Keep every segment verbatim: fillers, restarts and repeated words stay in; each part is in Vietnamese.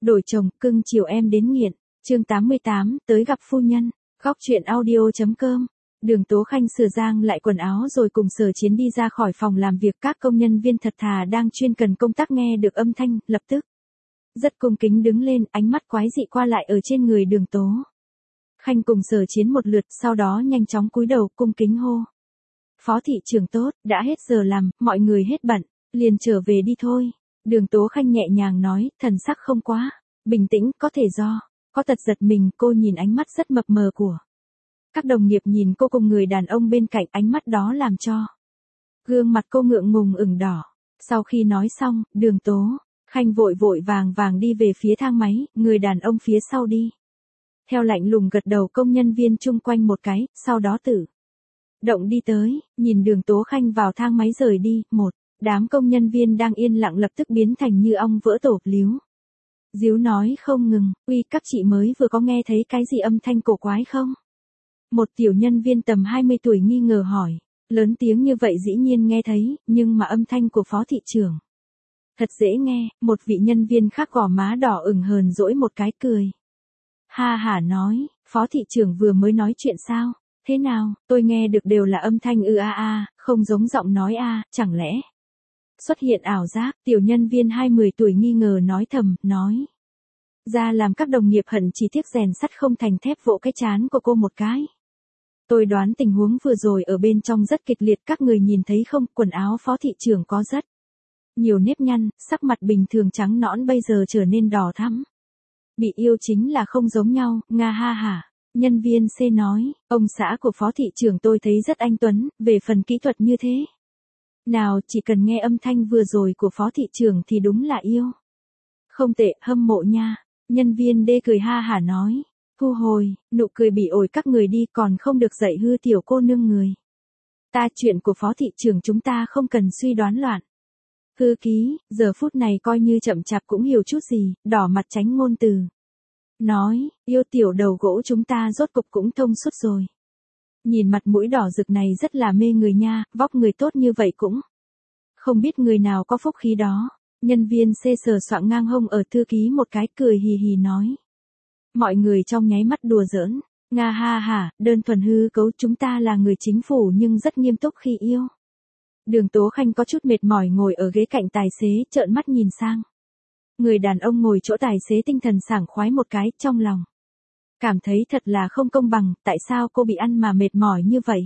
Đổi chồng, cưng chiều em đến nghiện. Chương tám mươi tám, tới gặp phu nhân. Góc truyện audio.com. Đường Tố Khanh sửa sang lại quần áo rồi cùng Sở Chiến đi ra khỏi phòng làm việc. Các công nhân viên thật thà đang chuyên cần công tác nghe được âm thanh, lập tức rất cung kính đứng lên, ánh mắt quái dị qua lại ở trên người Đường Tố Khanh cùng Sở Chiến một lượt, sau đó nhanh chóng cúi đầu cung kính hô. Phó thị trưởng tốt, đã hết giờ làm, mọi người hết bận, liền trở về đi thôi. Đường Tố Khanh nhẹ nhàng nói, thần sắc không quá bình tĩnh, có thể do có tật giật mình. Cô nhìn ánh mắt rất mập mờ của các đồng nghiệp nhìn cô cùng người đàn ông bên cạnh, ánh mắt đó làm cho gương mặt cô ngượng ngùng ửng đỏ. Sau khi nói xong, Đường Tố Khanh vội vội vàng vàng đi về phía thang máy, người đàn ông phía sau đi theo lạnh lùng gật đầu công nhân viên chung quanh một cái, sau đó tự động đi tới, nhìn Đường Tố Khanh vào thang máy rời đi. Một đám công nhân viên đang yên lặng lập tức biến thành như ong vỡ tổ, líu díu nói không ngừng, uy các chị mới vừa có nghe thấy cái gì âm thanh cổ quái không? Một tiểu nhân viên tầm hai mươi tuổi nghi ngờ hỏi, lớn tiếng như vậy dĩ nhiên nghe thấy, nhưng mà âm thanh của phó thị trưởng thật dễ nghe. Một vị nhân viên khác gò má đỏ ửng hờn dỗi một cái cười ha hả nói, phó thị trưởng vừa mới nói chuyện sao? Thế nào, tôi nghe được đều là âm thanh ư a a, không giống giọng nói a, chẳng lẽ xuất hiện ảo giác? Tiểu nhân viên hai mươi tuổi nghi ngờ nói thầm, nói ra làm các đồng nghiệp hận chỉ tiếc rèn sắt không thành thép vỗ cái trán của cô một cái. Tôi đoán tình huống vừa rồi ở bên trong rất kịch liệt, các người nhìn thấy không, quần áo phó thị trưởng có rất nhiều nếp nhăn, sắc mặt bình thường trắng nõn bây giờ trở nên đỏ thắm. Bị yêu chính là không giống nhau, nga ha hả. Nhân viên C nói, ông xã của phó thị trưởng tôi thấy rất anh tuấn, về phần kỹ thuật như thế nào, chỉ cần nghe âm thanh vừa rồi của phó thị trưởng thì đúng là yêu. Không tệ, hâm mộ nha. Nhân viên D cười ha hả nói, thu hồi nụ cười bị ổi các người đi, còn không được dạy hư tiểu cô nương người ta. Chuyện của phó thị trưởng chúng ta không cần suy đoán loạn. Thư ký, giờ phút này coi như chậm chạp cũng hiểu chút gì, đỏ mặt tránh ngôn từ. Nói, yêu tiểu đầu gỗ chúng ta rốt cục cũng thông suốt rồi. Nhìn mặt mũi đỏ rực này rất là mê người nha, vóc người tốt như vậy cũng không biết người nào có phúc khí đó. Nhân viên C sờ soạng ngang hông ở thư ký một cái, cười hì hì nói. Mọi người trong nháy mắt đùa giỡn, nga ha hả, đơn thuần hư cấu, chúng ta là người chính phủ nhưng rất nghiêm túc khi yêu. Đường Tố Khanh có chút mệt mỏi ngồi ở ghế cạnh tài xế, trợn mắt nhìn sang người đàn ông ngồi chỗ tài xế, tinh thần sảng khoái một cái, trong lòng cảm thấy thật là không công bằng, tại sao cô bị ăn mà mệt mỏi như vậy?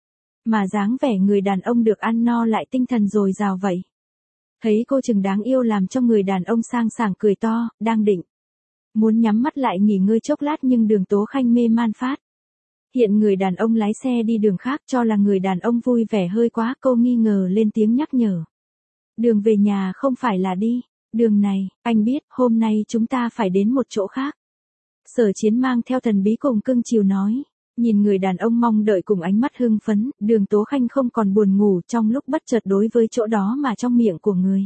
Mà dáng vẻ người đàn ông được ăn no lại tinh thần dồi dào vậy. Thấy cô chừng đáng yêu làm cho người đàn ông sang sảng cười to, đang định muốn nhắm mắt lại nghỉ ngơi chốc lát nhưng Đường Tố Khanh mê man phát hiện người đàn ông lái xe đi đường khác, cho là người đàn ông vui vẻ hơi quá, cô nghi ngờ lên tiếng nhắc nhở. Đường về nhà không phải là đi đường này, anh biết, hôm nay chúng ta phải đến một chỗ khác. Sở Chiến mang theo thần bí cùng cưng chiều nói, nhìn người đàn ông mong đợi cùng ánh mắt hưng phấn, Đường Tố Khanh không còn buồn ngủ trong lúc bất chợt đối với chỗ đó mà trong miệng của người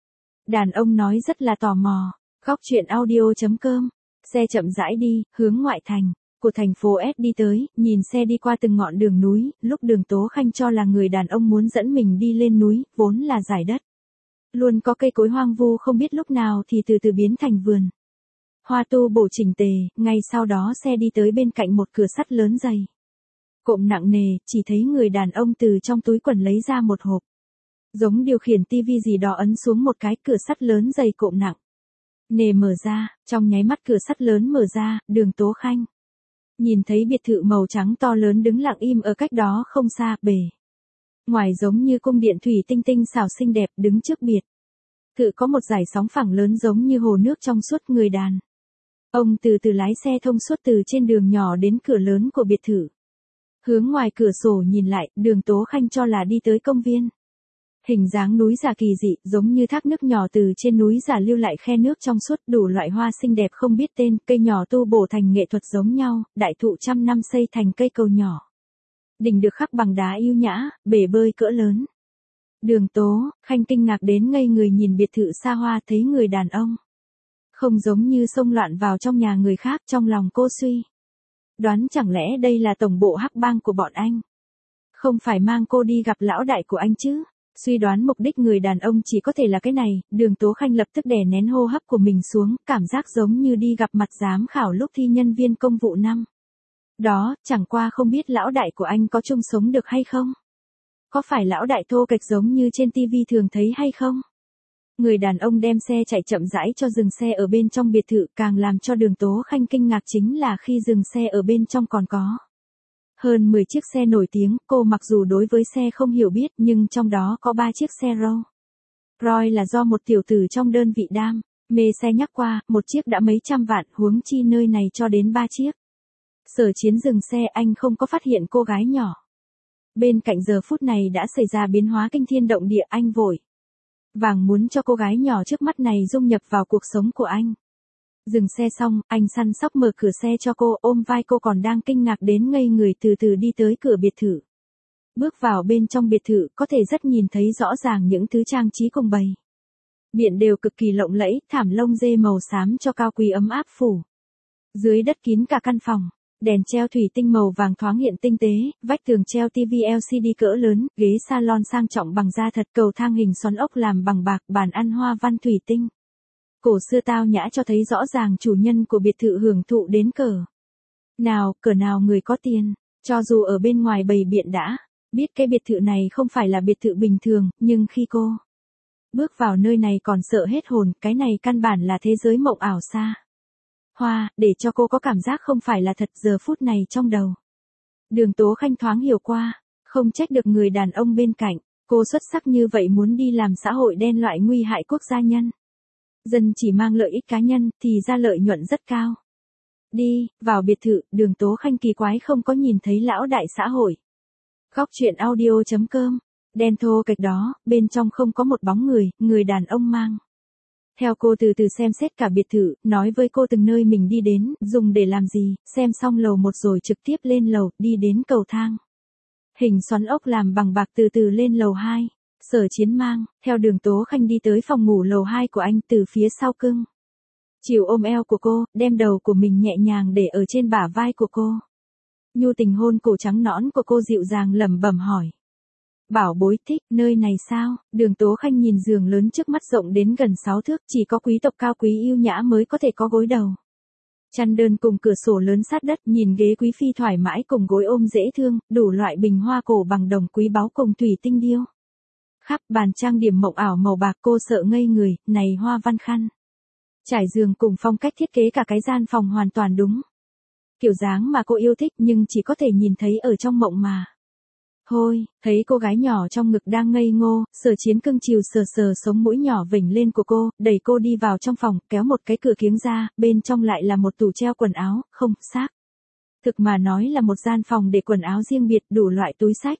đàn ông nói rất là tò mò. Góc truyện audio.com. Xe chậm rãi đi, hướng ngoại thành của thành phố S đi tới, nhìn xe đi qua từng ngọn đường núi, lúc Đường Tố Khanh cho là người đàn ông muốn dẫn mình đi lên núi, vốn là dải đất luôn có cây cối hoang vu, không biết lúc nào thì từ từ biến thành vườn hoa tu bổ chỉnh tề. Ngay sau đó xe đi tới bên cạnh một cửa sắt lớn dày cộm nặng nề, chỉ thấy người đàn ông từ trong túi quần lấy ra một hộp giống điều khiển tivi gì đó, ấn xuống một cái, cửa sắt lớn dày cộm nặng nề mở ra. Trong nháy mắt cửa sắt lớn mở ra, Đường Tố Khanh nhìn thấy biệt thự màu trắng to lớn đứng lặng im ở cách đó không xa, bề ngoài giống như cung điện thủy tinh tinh xảo xinh đẹp. Đứng trước biệt thự có một dải sóng phẳng lớn giống như hồ nước trong suốt. Người đàn ông từ từ lái xe thông suốt từ trên đường nhỏ đến cửa lớn của biệt thự. Hướng ngoài cửa sổ nhìn lại, Đường Tố Khanh cho là đi tới công viên. Hình dáng núi giả kỳ dị, giống như thác nước nhỏ từ trên núi giả lưu lại khe nước trong suốt, đủ loại hoa xinh đẹp không biết tên, cây nhỏ tu bổ thành nghệ thuật giống nhau, đại thụ trăm năm xây thành cây cầu nhỏ. Đỉnh được khắc bằng đá yêu nhã, bể bơi cỡ lớn. Đường Tố Khanh kinh ngạc đến ngây người nhìn biệt thự xa hoa, thấy người đàn ông không giống như xông loạn vào trong nhà người khác, trong lòng cô suy đoán chẳng lẽ đây là tổng bộ hắc bang của bọn anh? Không phải mang cô đi gặp lão đại của anh chứ? Suy đoán mục đích người đàn ông chỉ có thể là cái này, Đường Tố Khanh lập tức đè nén hô hấp của mình xuống, cảm giác giống như đi gặp mặt giám khảo lúc thi nhân viên công vụ năm. Đó, chẳng qua không biết lão đại của anh có chung sống được hay không? Có phải lão đại thô kệch giống như trên tivi thường thấy hay không? Người đàn ông đem xe chạy chậm rãi cho dừng xe ở bên trong biệt thự, càng làm cho Đường Tố Khanh kinh ngạc chính là khi dừng xe ở bên trong còn có hơn mười chiếc xe nổi tiếng, cô mặc dù đối với xe không hiểu biết nhưng trong đó có ba chiếc xe Rolls Royce là do một tiểu tử trong đơn vị đam mê xe nhắc qua, một chiếc đã mấy trăm vạn, huống chi nơi này cho đến ba chiếc. Sở Chiến dừng xe, anh không có phát hiện cô gái nhỏ bên cạnh giờ phút này đã xảy ra biến hóa kinh thiên động địa, anh vội vàng muốn cho cô gái nhỏ trước mắt này dung nhập vào cuộc sống của anh. Dừng xe xong, anh săn sóc mở cửa xe cho cô, ôm vai cô còn đang kinh ngạc đến ngây người từ từ đi tới cửa biệt thự. Bước vào bên trong biệt thự, có thể rất nhìn thấy rõ ràng những thứ trang trí cùng bày biện đều cực kỳ lộng lẫy, thảm lông dê màu xám cho cao quý ấm áp phủ dưới đất kín cả căn phòng. Đèn treo thủy tinh màu vàng thoáng hiện tinh tế, vách tường treo tivi lờ xê đê cỡ lớn, ghế salon sang trọng bằng da thật, cầu thang hình xoắn ốc làm bằng bạc, bàn ăn hoa văn thủy tinh. Cổ xưa tao nhã cho thấy rõ ràng chủ nhân của biệt thự hưởng thụ đến cỡ nào, cỡ nào người có tiền. Cho dù ở bên ngoài bày biện đã biết cái biệt thự này không phải là biệt thự bình thường, nhưng khi cô bước vào nơi này còn sợ hết hồn, cái này căn bản là thế giới mộng ảo xa hoa, để cho cô có cảm giác không phải là thật giờ phút này trong đầu. Đường Tố Khanh thoáng hiểu qua, không trách được người đàn ông bên cạnh, cô xuất sắc như vậy muốn đi làm xã hội đen loại nguy hại quốc gia nhân dân chỉ mang lợi ích cá nhân, thì ra lợi nhuận rất cao. Đi, vào biệt thự, Đường Tố Khanh kỳ quái không có nhìn thấy lão đại xã hội. Góc truyện audio chấm com, đen thô kệch đó, bên trong không có một bóng người, người đàn ông mang theo cô từ từ xem xét cả biệt thự, nói với cô từng nơi mình đi đến, dùng để làm gì, xem xong lầu một rồi trực tiếp lên lầu, đi đến cầu thang hình xoắn ốc làm bằng bạc từ từ lên lầu hai. Sở Chiến mang theo Đường Tố Khanh đi tới phòng ngủ lầu hai của anh, từ phía sau cưng chiều ôm eo của cô, đem đầu của mình nhẹ nhàng để ở trên bả vai của cô. Nhu tình hôn cổ trắng nõn của cô, dịu dàng lẩm bẩm hỏi: "Bảo bối thích, nơi này sao?" Đường Tố Khanh nhìn giường lớn trước mắt rộng đến gần sáu thước, chỉ có quý tộc cao quý yêu nhã mới có thể có gối đầu chăn đơn cùng cửa sổ lớn sát đất, nhìn ghế quý phi thoải mái cùng gối ôm dễ thương, đủ loại bình hoa cổ bằng đồng quý báu cùng thủy tinh điêu khắp, bàn trang điểm mộng ảo màu bạc, cô sợ ngây người, này hoa văn khăn trải giường cùng phong cách thiết kế cả cái gian phòng hoàn toàn đúng kiểu dáng mà cô yêu thích, nhưng chỉ có thể nhìn thấy ở trong mộng mà. Hôi, thấy cô gái nhỏ trong ngực đang ngây ngô, Sở Chiến cưng chiều sờ sờ sống mũi nhỏ vểnh lên của cô, đẩy cô đi vào trong phòng, kéo một cái cửa kiếng ra, bên trong lại là một tủ treo quần áo, không, xác thực mà nói là một gian phòng để quần áo riêng biệt, đủ loại túi xách,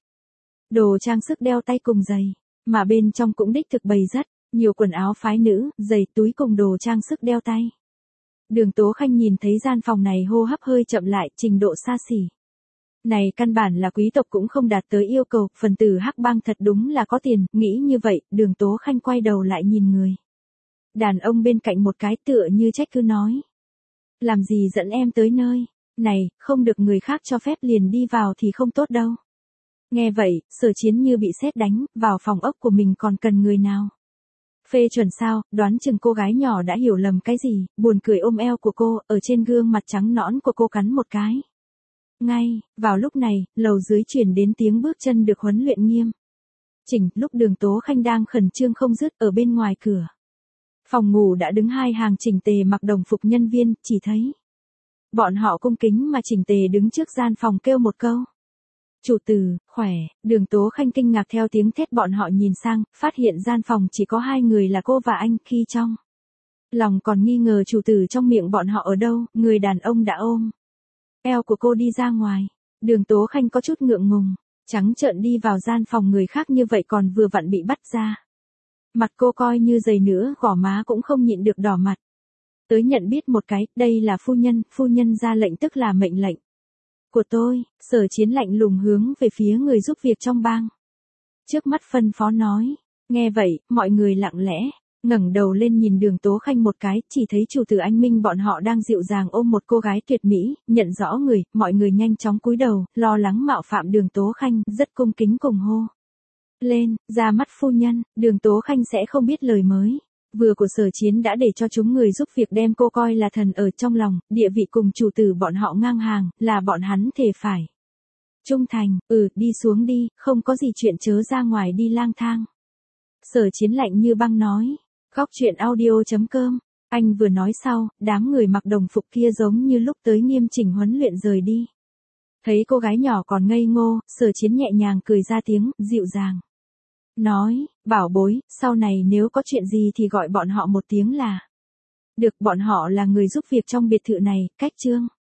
đồ trang sức đeo tay cùng giày, mà bên trong cũng đích thực bày rất nhiều quần áo phái nữ, giày, túi cùng đồ trang sức đeo tay. Đường Tố Khanh nhìn thấy gian phòng này hô hấp hơi chậm lại, trình độ xa xỉ này căn bản là quý tộc cũng không đạt tới yêu cầu, phần tử hắc bang thật đúng là có tiền, nghĩ như vậy, Đường Tố Khanh quay đầu lại nhìn người đàn ông bên cạnh một cái, tựa như trách cứ nói: "Làm gì dẫn em tới nơi này, không được người khác cho phép liền đi vào thì không tốt đâu." Nghe vậy, Sở Chiến như bị sét đánh, vào phòng ốc của mình còn cần người nào phê chuẩn sao, đoán chừng cô gái nhỏ đã hiểu lầm cái gì, buồn cười ôm eo của cô, ở trên gương mặt trắng nõn của cô cắn một cái. Ngay, vào lúc này, lầu dưới truyền đến tiếng bước chân được huấn luyện nghiêm chỉnh, lúc Đường Tố Khanh đang khẩn trương không dứt, ở bên ngoài cửa phòng ngủ đã đứng hai hàng chỉnh tề mặc đồng phục nhân viên, chỉ thấy bọn họ cung kính mà chỉnh tề đứng trước gian phòng kêu một câu: "Chủ tử, khỏe." Đường Tố Khanh kinh ngạc theo tiếng thét bọn họ nhìn sang, phát hiện gian phòng chỉ có hai người là cô và anh, khi trong lòng còn nghi ngờ chủ tử trong miệng bọn họ ở đâu, người đàn ông đã ôm eo của cô đi ra ngoài. Đường Tố Khanh có chút ngượng ngùng, trắng trợn đi vào gian phòng người khác như vậy còn vừa vặn bị bắt ra. Mặt cô coi như dày nữa, gò má cũng không nhịn được đỏ mặt. Tới nhận biết một cái, đây là phu nhân, phu nhân ra lệnh tức là mệnh lệnh của tôi. Sở Chiến lạnh lùng hướng về phía người giúp việc trong bang trước mắt phân phó nói. Nghe vậy, mọi người lặng lẽ ngẩng đầu lên nhìn Đường Tố Khanh một cái, chỉ thấy chủ tử anh Minh bọn họ đang dịu dàng ôm một cô gái tuyệt mỹ, nhận rõ người, mọi người nhanh chóng cúi đầu, lo lắng mạo phạm Đường Tố Khanh, rất cung kính cùng hô: Lên, ra mắt phu nhân, Đường Tố Khanh sẽ không biết lời mới. Vừa của Sở Chiến đã để cho chúng người giúp việc đem cô coi là thần ở trong lòng, địa vị cùng chủ tử bọn họ ngang hàng, là bọn hắn thề phải. Trung thành, ừ, đi xuống đi, không có gì chuyện chớ ra ngoài đi lang thang. Sở Chiến lạnh như băng nói. Góc chuyện audio.com. Anh vừa nói sau, đám người mặc đồng phục kia giống như lúc tới nghiêm chỉnh huấn luyện rời đi. Thấy cô gái nhỏ còn ngây ngô, Sở Chiến nhẹ nhàng cười ra tiếng, dịu dàng. Nói, bảo bối, sau này nếu có chuyện gì thì gọi bọn họ một tiếng là. Được, bọn họ là người giúp việc trong biệt thự này, cách Trương.